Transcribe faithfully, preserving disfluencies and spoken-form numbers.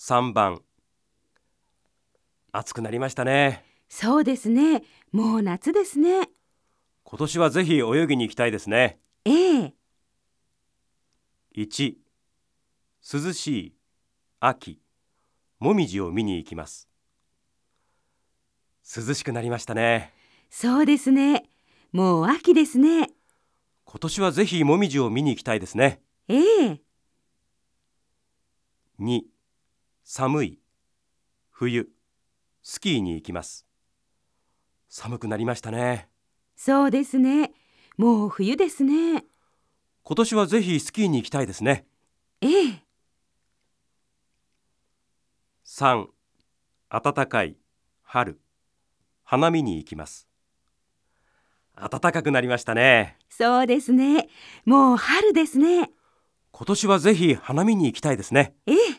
さんばん、暑くなりましたね。 そうですね。もう夏ですね。 今年はぜひ泳ぎに行きたいですね。 ええ。 いち、涼しい、秋、もみじを見に行きます。涼しくなりましたね。 そうですね。もう秋ですね。 今年はぜひもみじを見に行きたいですね。 ええ。 に、寒い、冬、スキーに行きます。寒くなりましたね。 そうですね。もう冬ですね。 今年はぜひスキーに行きたいですね。 ええ。 さん、暖かい、春、花見に行きます。暖かくなりましたね。 そうですね。もう春ですね。 今年はぜひ花見に行きたいですね。 ええ。